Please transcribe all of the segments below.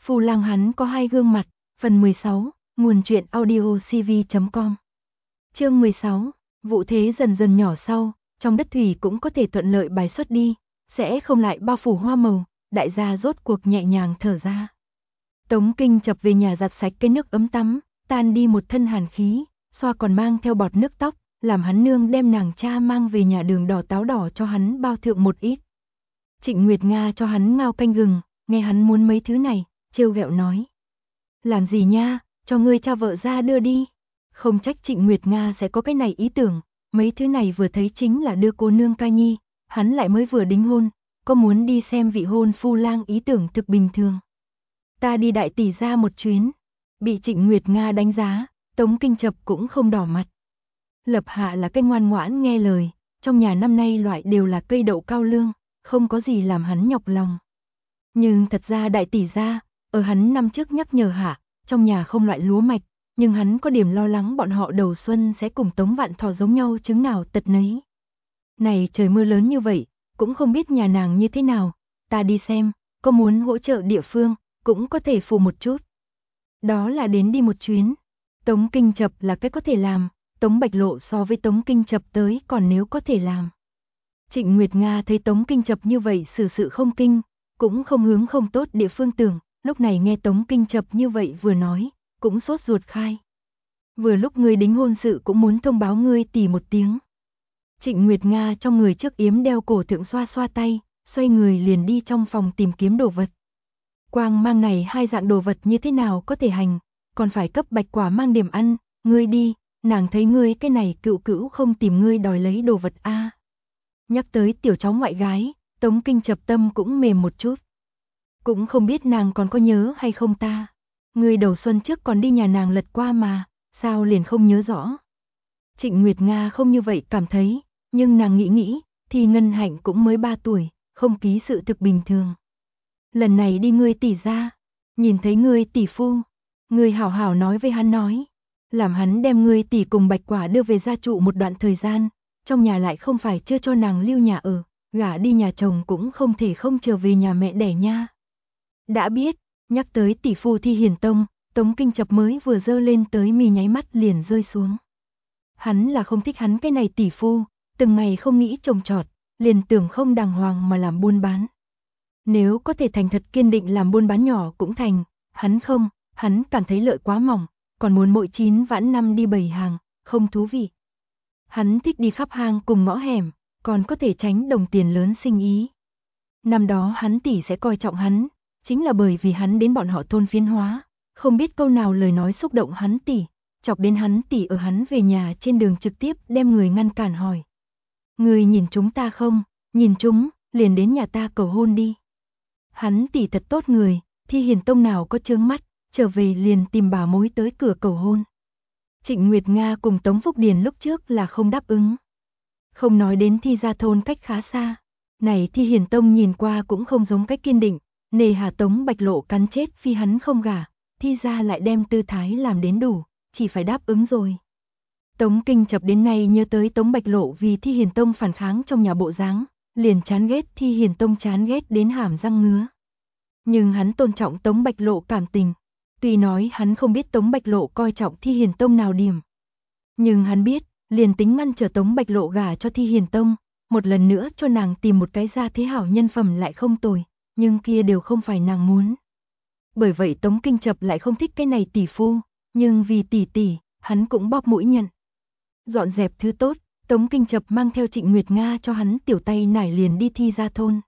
Phu Lang hắn có hai gương mặt, phần 16, nguồn truyện audio cv.com. Chương 16, vụ thế dần dần nhỏ sau, trong đất thủy cũng có thể thuận lợi bài xuất đi, sẽ không lại bao phủ hoa màu, đại gia rốt cuộc nhẹ nhàng thở ra. Tống Kinh chập về nhà giặt sạch cái nước ấm tắm, tan đi một thân hàn khí, xoa còn mang theo bọt nước tóc, làm hắn nương đem nàng cha mang về nhà đường đỏ táo đỏ cho hắn bao thượng một ít. Trịnh Nguyệt Nga cho hắn ngao canh gừng, nghe hắn muốn mấy thứ này, trêu ghẹo nói. Làm gì nha, cho ngươi cha vợ ra đưa đi. Không trách Trịnh Nguyệt Nga sẽ có cái này ý tưởng, mấy thứ này vừa thấy chính là đưa cô nương ca nhi, hắn lại mới vừa đính hôn, có muốn đi xem vị hôn phu lang ý tưởng thực bình thường. Ta đi đại tỷ ra một chuyến, bị Trịnh Nguyệt Nga đánh giá, Tống Kinh chập cũng không đỏ mặt. Lập Hạ là cái ngoan ngoãn nghe lời, trong nhà năm nay loại đều là cây đậu cao lương, không có gì làm hắn nhọc lòng. Nhưng thật ra đại tỷ ra, ở hắn năm trước nhắc nhở hạ, trong nhà không loại lúa mạch, nhưng hắn có điểm lo lắng bọn họ đầu xuân sẽ cùng Tống Vạn Thọ giống nhau chứng nào tật nấy. Này trời mưa lớn như vậy, cũng không biết nhà nàng như thế nào, ta đi xem, có muốn hỗ trợ địa phương, cũng có thể phụ một chút. Đó là đến đi một chuyến. Tống Kinh chập là cái có thể làm, Tống Bạch Lộ so với Tống Kinh chập tới còn nếu có thể làm. Trịnh Nguyệt Nga thấy Tống Kinh chập như vậy xử sự không kinh, cũng không hướng không tốt địa phương tưởng, lúc này nghe Tống Kinh chập như vậy vừa nói, cũng sốt ruột khai. Vừa lúc ngươi đính hôn sự cũng muốn thông báo ngươi tỷ một tiếng. Trịnh Nguyệt Nga trong người trước yếm đeo cổ thượng xoa xoa tay, xoay người liền đi trong phòng tìm kiếm đồ vật. Quang mang này hai dạng đồ vật như thế nào có thể hành, còn phải cấp Bạch Quả mang điểm ăn, ngươi đi, nàng thấy ngươi cái này cựu cữu không tìm ngươi đòi lấy đồ vật a. Nhắc tới tiểu cháu ngoại gái, Tống Kinh chập tâm cũng mềm một chút. Cũng không biết nàng còn có nhớ hay không ta. Ngươi đầu xuân trước còn đi nhà nàng lật qua mà, sao liền không nhớ rõ. Trịnh Nguyệt Nga không như vậy cảm thấy, nhưng nàng nghĩ, thì Ngân Hạnh cũng mới 3 tuổi, không ký sự thực bình thường. Lần này đi ngươi tỷ ra, nhìn thấy ngươi tỷ phu, ngươi hảo hảo nói với hắn nói, làm hắn đem ngươi tỷ cùng Bạch Quả đưa về gia trụ một đoạn thời gian, trong nhà lại không phải chưa cho nàng lưu nhà ở, gả đi nhà chồng cũng không thể không trở về nhà mẹ đẻ nha. Đã biết, nhắc tới tỷ phu Thi Hiền Tông, Tống Kinh chập mới vừa dơ lên tới mi nháy mắt liền rơi xuống. Hắn là không thích hắn cái này tỷ phu, từng ngày không nghĩ trồng trọt, liền tưởng không đàng hoàng mà làm buôn bán. Nếu có thể thành thật kiên định làm buôn bán nhỏ cũng thành, hắn không, hắn cảm thấy lợi quá mỏng, còn muốn mỗi 9 vãn năm đi bày hàng, không thú vị. Hắn thích đi khắp hang cùng ngõ hẻm, còn có thể tránh đồng tiền lớn sinh ý. Năm đó hắn tỷ sẽ coi trọng hắn, chính là bởi vì hắn đến bọn họ thôn Phiến Hóa, không biết câu nào lời nói xúc động hắn tỷ, chọc đến hắn tỷ ở hắn về nhà trên đường trực tiếp đem người ngăn cản hỏi. Người nhìn chúng ta không, nhìn chúng, liền đến nhà ta cầu hôn đi. Hắn tỷ thật tốt người, Thi Hiền Tông nào có chướng mắt, trở về liền tìm bà mối tới cửa cầu hôn. Trịnh Nguyệt Nga cùng Tống Phúc Điền lúc trước là không đáp ứng. Không nói đến Thi gia thôn cách khá xa, này Thi Hiền Tông nhìn qua cũng không giống cách kiên định, nề hà Tống Bạch Lộ cắn chết phi hắn không gả, Thi gia lại đem tư thái làm đến đủ, chỉ phải đáp ứng rồi. Tống Kinh chập đến nay nhớ tới Tống Bạch Lộ vì Thi Hiền Tông phản kháng trong nhà bộ dáng, liền chán ghét Thi Hiền Tông chán ghét đến hàm răng ngứa. Nhưng hắn tôn trọng Tống Bạch Lộ cảm tình, tuy nói hắn không biết Tống Bạch Lộ coi trọng Thi Hiền Tông nào điểm. Nhưng hắn biết, liền tính ngăn trở Tống Bạch Lộ gả cho Thi Hiền Tông, một lần nữa cho nàng tìm một cái gia thế hảo nhân phẩm lại không tồi, nhưng kia đều không phải nàng muốn. Bởi vậy Tống Kinh chập lại không thích cái này tỷ phu, nhưng vì tỷ, hắn cũng bóp mũi nhận. Dọn dẹp thứ tốt, Tống Kinh chập mang theo Trịnh Nguyệt Nga cho hắn tiểu tay nải liền đi Thi gia thôn.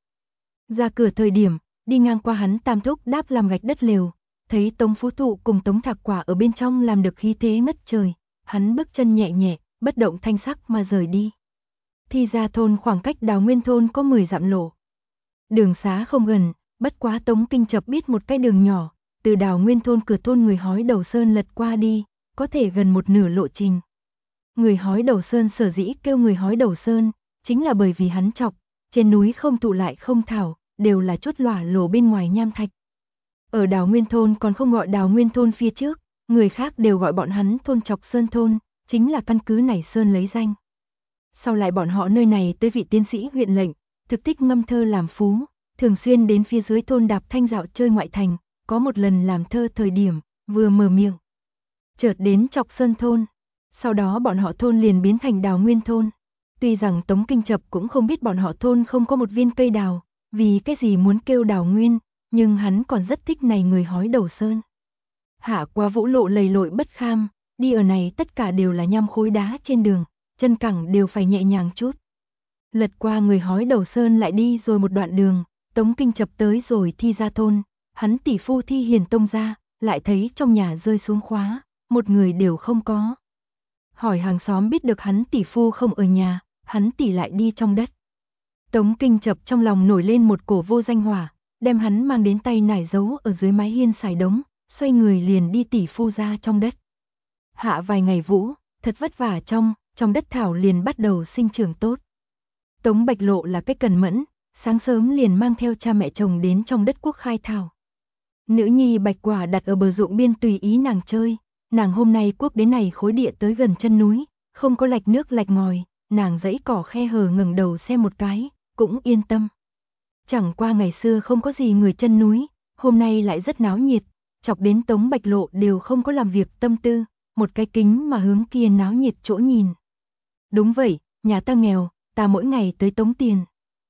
Ra cửa thời điểm, đi ngang qua hắn tam thúc đáp làm gạch đất lều, thấy Tống Phú Thụ cùng Tống Thạc Quả ở bên trong làm được khí thế ngất trời, hắn bước chân nhẹ nhẹ, bất động thanh sắc mà rời đi. Thi gia thôn khoảng cách Đào Nguyên thôn có 10 dặm lộ. Đường xá không gần, bất quá Tống Kinh chập biết một cái đường nhỏ, từ Đào Nguyên thôn cửa thôn Người Hói Đầu Sơn lật qua đi, có thể gần một nửa lộ trình. Người Hói Đầu Sơn sở dĩ kêu Người Hói Đầu Sơn, chính là bởi vì hắn chọc, trên núi không tụ lại không thảo, đều là chốt lỏa lổ bên ngoài nham thạch. Ở Đào Nguyên thôn còn không gọi Đào Nguyên thôn phía trước, người khác đều gọi bọn hắn thôn Chọc Sơn thôn, chính là căn cứ này Sơn lấy danh. Sau lại bọn họ nơi này tới vị tiến sĩ huyện lệnh, thực tích ngâm thơ làm phú, thường xuyên đến phía dưới thôn Đạp Thanh dạo chơi ngoại thành, có một lần làm thơ thời điểm, vừa mở miệng, chợt đến Trọc Sơn thôn, sau đó bọn họ thôn liền biến thành Đào Nguyên thôn. Tuy rằng Tống Kinh Chập cũng không biết bọn họ thôn không có một viên cây đào, vì cái gì muốn kêu Đào Nguyên, nhưng hắn còn rất thích này người hói đầu sơn. Hạ qua vũ lộ lầy lội bất kham, đi ở này tất cả đều là nhăm khối đá trên đường, chân cẳng đều phải nhẹ nhàng chút. Lật qua người hói đầu sơn lại đi rồi một đoạn đường, Tống Kinh Chập tới rồi Thi ra thôn, hắn tỷ phu Thi Hiền Tông ra, lại thấy trong nhà rơi xuống khóa, một người đều không có. Hỏi hàng xóm biết được hắn tỷ phu không ở nhà, hắn tỷ lại đi trong đất. Tống Kinh Chập trong lòng nổi lên một cổ vô danh hỏa, đem hắn mang đến tay nải giấu ở dưới mái hiên xài đống, xoay người liền đi tỷ phu ra trong đất. Hạ vài ngày vũ, thật vất vả trong đất thảo liền bắt đầu sinh trưởng tốt. Tống Bạch Lộ là cái cần mẫn, sáng sớm liền mang theo cha mẹ chồng đến trong đất quốc khai thảo. Nữ nhi Bạch Quả đặt ở bờ ruộng biên tùy ý nàng chơi, nàng hôm nay quốc đến này khối địa tới gần chân núi, không có lạch nước lạch ngòi, nàng dãy cỏ khe hở ngẩng đầu xem một cái, cũng yên tâm. Chẳng qua ngày xưa không có gì người chân núi, hôm nay lại rất náo nhiệt, chọc đến Tống Bạch Lộ đều không có làm việc tâm tư, một cái kính mà hướng kia náo nhiệt chỗ nhìn. Đúng vậy, nhà ta nghèo, ta mỗi ngày tới tống tiền.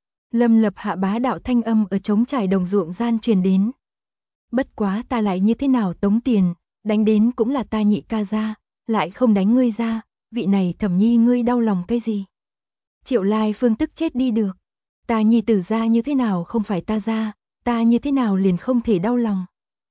Lâm Lập Hạ bá đạo thanh âm ở trống trải đồng ruộng gian truyền đến. Bất quá ta lại như thế nào tống tiền, đánh đến cũng là ta nhị ca ra, lại không đánh ngươi ra, vị này Thẩm nhi ngươi đau lòng cái gì? Triệu Lai Phương tức chết đi được. Ta nhi tử ra như thế nào không phải ta ra, ta như thế nào liền không thể đau lòng.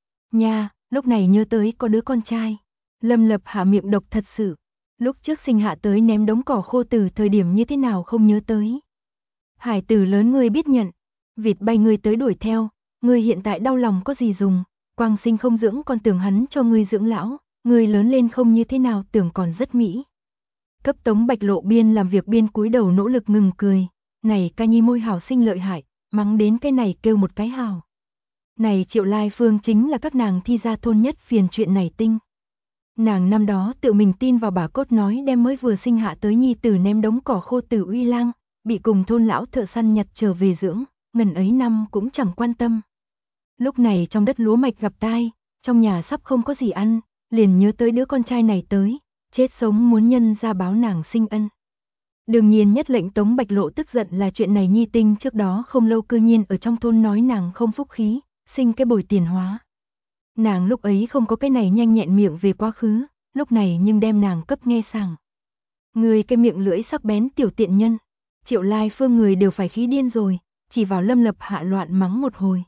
Nha, lúc này nhớ tới có đứa con trai. Lâm Lập Hạ miệng độc thật sự. Lúc trước sinh hạ tới ném đống cỏ khô từ thời điểm như thế nào không nhớ tới. Hải tử lớn ngươi biết nhận, vịt bay ngươi tới đuổi theo, ngươi hiện tại đau lòng có gì dùng, quang sinh không dưỡng còn tưởng hắn cho ngươi dưỡng lão, ngươi lớn lên không như thế nào tưởng còn rất mỹ. Cấp Tống Bạch Lộ biên làm việc biên cúi đầu nỗ lực ngừng cười, này ca nhi môi hảo sinh lợi hại, mắng đến cái này kêu một cái hảo. Này Triệu Lai Phương chính là các nàng Thi ra thôn nhất phiền chuyện này tinh. Nàng năm đó tự mình tin vào bà cốt nói đem mới vừa sinh hạ tới nhi tử ném đống cỏ khô từ Uy Lang, bị cùng thôn lão thợ săn nhặt trở về dưỡng, ngần ấy năm cũng chẳng quan tâm. Lúc này trong đất lúa mạch gặp tai, trong nhà sắp không có gì ăn, liền nhớ tới đứa con trai này tới, chết sống muốn nhân ra báo nàng sinh ân. Đương nhiên nhất lệnh Tống Bạch Lộ tức giận là chuyện này nhi tinh trước đó không lâu cư nhiên ở trong thôn nói nàng không phúc khí, sinh cái bồi tiền hóa. Nàng lúc ấy không có cái này nhanh nhẹn miệng về quá khứ, lúc này nhưng đem nàng cấp nghe sảng. Người cái miệng lưỡi sắc bén tiểu tiện nhân, Triệu Lai Phương người đều phải khí điên rồi, chỉ vào Lâm Lập Hạ loạn mắng một hồi.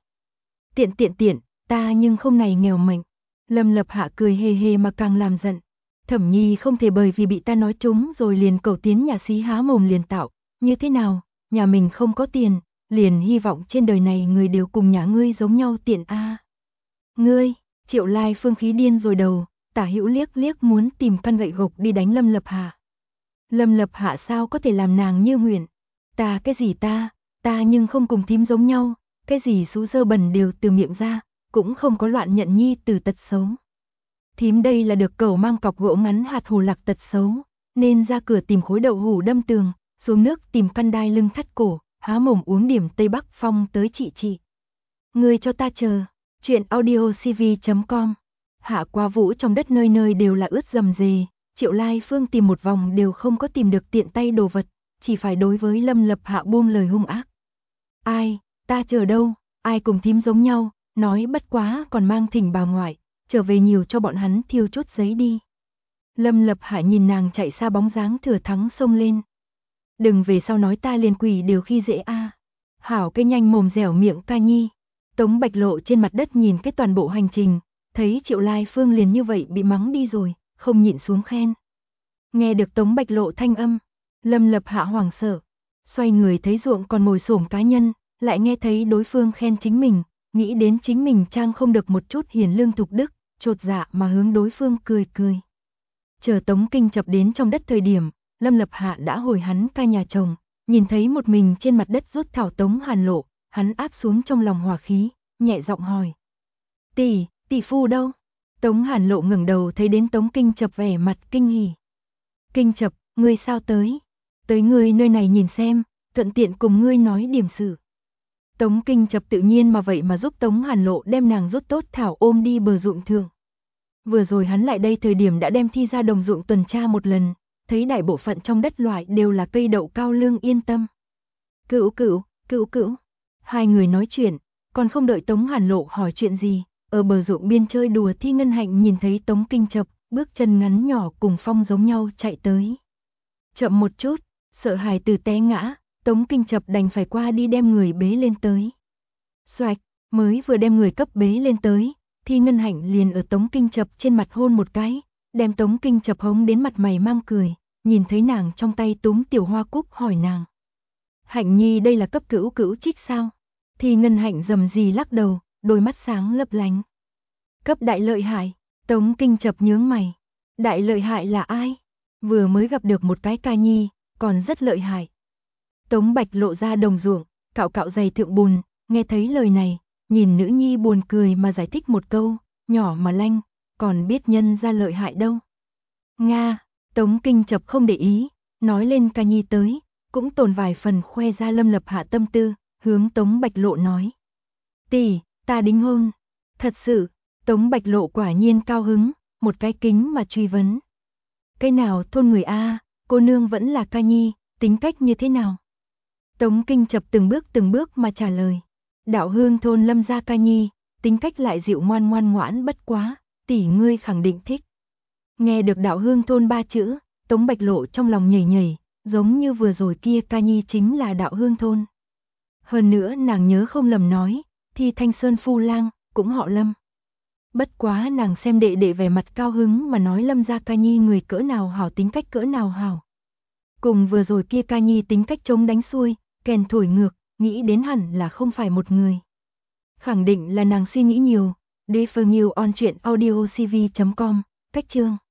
Tiện, ta nhưng không này nghèo mệnh. Lâm Lập Hạ cười hề hề mà càng làm giận. Thẩm nhi không thể bởi vì bị ta nói trúng rồi liền cầu tiến nhà xí há mồm liền tạo, như thế nào, nhà mình không có tiền, liền hy vọng trên đời này người đều cùng nhà ngươi giống nhau tiện a. Ngươi, Triệu Lai Phương khí điên rồi đầu, tả hữu liếc liếc muốn tìm căn gậy gộc đi đánh Lâm Lập Hạ. Lâm Lập Hạ sao có thể làm nàng như nguyện? Ta cái gì ta nhưng không cùng thím giống nhau, cái gì xú dơ bẩn đều từ miệng ra, cũng không có loạn nhận nhi từ tật xấu. Thím đây là được cẩu mang cọc gỗ ngắn hạt hồ lạc tật xấu, nên ra cửa tìm khối đậu hủ đâm tường, xuống nước tìm căn đai lưng thắt cổ, há mồm uống điểm Tây Bắc Phong tới chị. Ngươi cho ta chờ. Chuyện audiocv.com. Hạ qua vũ trong đất nơi nơi đều là ướt rầm rề, Triệu Lai Phương tìm một vòng đều không có tìm được tiện tay đồ vật, chỉ phải đối với Lâm Lập Hạ buông lời hung ác. Ai, ta chờ đâu, ai cùng thím giống nhau, nói bất quá còn mang thỉnh bà ngoại, trở về nhiều cho bọn hắn thiêu chút giấy đi. Lâm Lập Hạ nhìn nàng chạy xa bóng dáng thừa thắng xông lên. Đừng về sau nói ta liền quỷ đều khi dễ a. Hảo cái nhanh mồm dẻo miệng ca nhi. Tống Bạch Lộ trên mặt đất nhìn cái toàn bộ hành trình, thấy Triệu Lai Phương liền như vậy bị mắng đi rồi, không nhịn xuống khen. Nghe được Tống Bạch Lộ thanh âm, Lâm Lập Hạ hoảng sợ, xoay người thấy ruộng còn ngồi xổm cá nhân, lại nghe thấy đối phương khen chính mình, nghĩ đến chính mình trang không được một chút hiền lương thục đức, chột dạ mà hướng đối phương cười. Chờ Tống Kinh Chập đến trong đất thời điểm, Lâm Lập Hạ đã hồi hắn ca nhà chồng, nhìn thấy một mình trên mặt đất rút thảo Tống Hàn Lộ, hắn áp xuống trong lòng hỏa khí, nhẹ giọng hỏi. Tỷ phu đâu? Tống Hàn Lộ ngẩng đầu thấy đến Tống Kinh Chập vẻ mặt kinh hỉ. Kinh Chập, ngươi sao tới? Tới ngươi nơi này nhìn xem, thuận tiện cùng ngươi nói điểm sự. Tống Kinh Chập tự nhiên mà vậy mà giúp Tống Hàn Lộ đem nàng rút tốt thảo ôm đi bờ ruộng thượng. Vừa rồi hắn lại đây thời điểm đã đem thi ra đồng ruộng tuần tra một lần, thấy đại bộ phận trong đất loại đều là cây đậu cao lương yên tâm. Cữu cữu. Hai người nói chuyện, còn không đợi Tống Hàn Lộ hỏi chuyện gì, ở bờ ruộng biên chơi đùa Thi Ngân Hạnh nhìn thấy Tống Kinh Chập, bước chân ngắn nhỏ cùng phong giống nhau chạy tới. Chậm một chút, sợ hài tử té ngã, Tống Kinh Chập đành phải qua đi đem người bế lên tới. Xoạch, mới vừa đem người cấp bế lên tới, Thi Ngân Hạnh liền ở Tống Kinh Chập trên mặt hôn một cái, đem Tống Kinh Chập hống đến mặt mày mang cười, nhìn thấy nàng trong tay túm tiểu hoa cúc hỏi nàng. Hạnh nhi đây là cấp cữu cữu trích sao? Thi Ngân Hạnh rầm rì lắc đầu, đôi mắt sáng lấp lánh. Cấp đại lợi hại, Tống Kinh Chập nhướng mày. Đại lợi hại là ai? Vừa mới gặp được một cái ca nhi, còn rất lợi hại. Tống Bạch lộ ra đồng ruộng, cạo cạo giày thượng bùn, nghe thấy lời này, nhìn nữ nhi buồn cười mà giải thích một câu, nhỏ mà lanh, còn biết nhân ra lợi hại đâu. Nga, Tống Kinh Chập không để ý, nói lên ca nhi tới, cũng tồn vài phần khoe ra Lâm Lập Hạ tâm tư, hướng Tống Bạch lộ nói. Tỷ, ta đính hôn. Thật sự, Tống Bạch lộ quả nhiên cao hứng, một cái kính mà truy vấn. Cái nào thôn người A, cô nương vẫn là ca nhi, tính cách như thế nào? Tống Kinh Chập từng bước mà trả lời. Đạo Hương thôn Lâm gia ca nhi, tính cách lại dịu ngoan ngoãn bất quá, tỷ ngươi khẳng định thích. Nghe được Đạo Hương thôn ba chữ, Tống Bạch lộ trong lòng nhảy nhảy, giống như vừa rồi kia ca nhi chính là Đạo Hương thôn. Hơn nữa nàng nhớ không lầm nói, thì Thanh Sơn phu lang, cũng họ Lâm. Bất quá nàng xem đệ đệ vẻ mặt cao hứng mà nói Lâm gia ca nhi người cỡ nào hảo tính cách cỡ nào hảo. Cùng vừa rồi kia ca nhi tính cách chống đánh xuôi, kèn thổi ngược, nghĩ đến hẳn là không phải một người. Khẳng định là nàng suy nghĩ nhiều. Refer New on truyện audio cv.com, cách chương.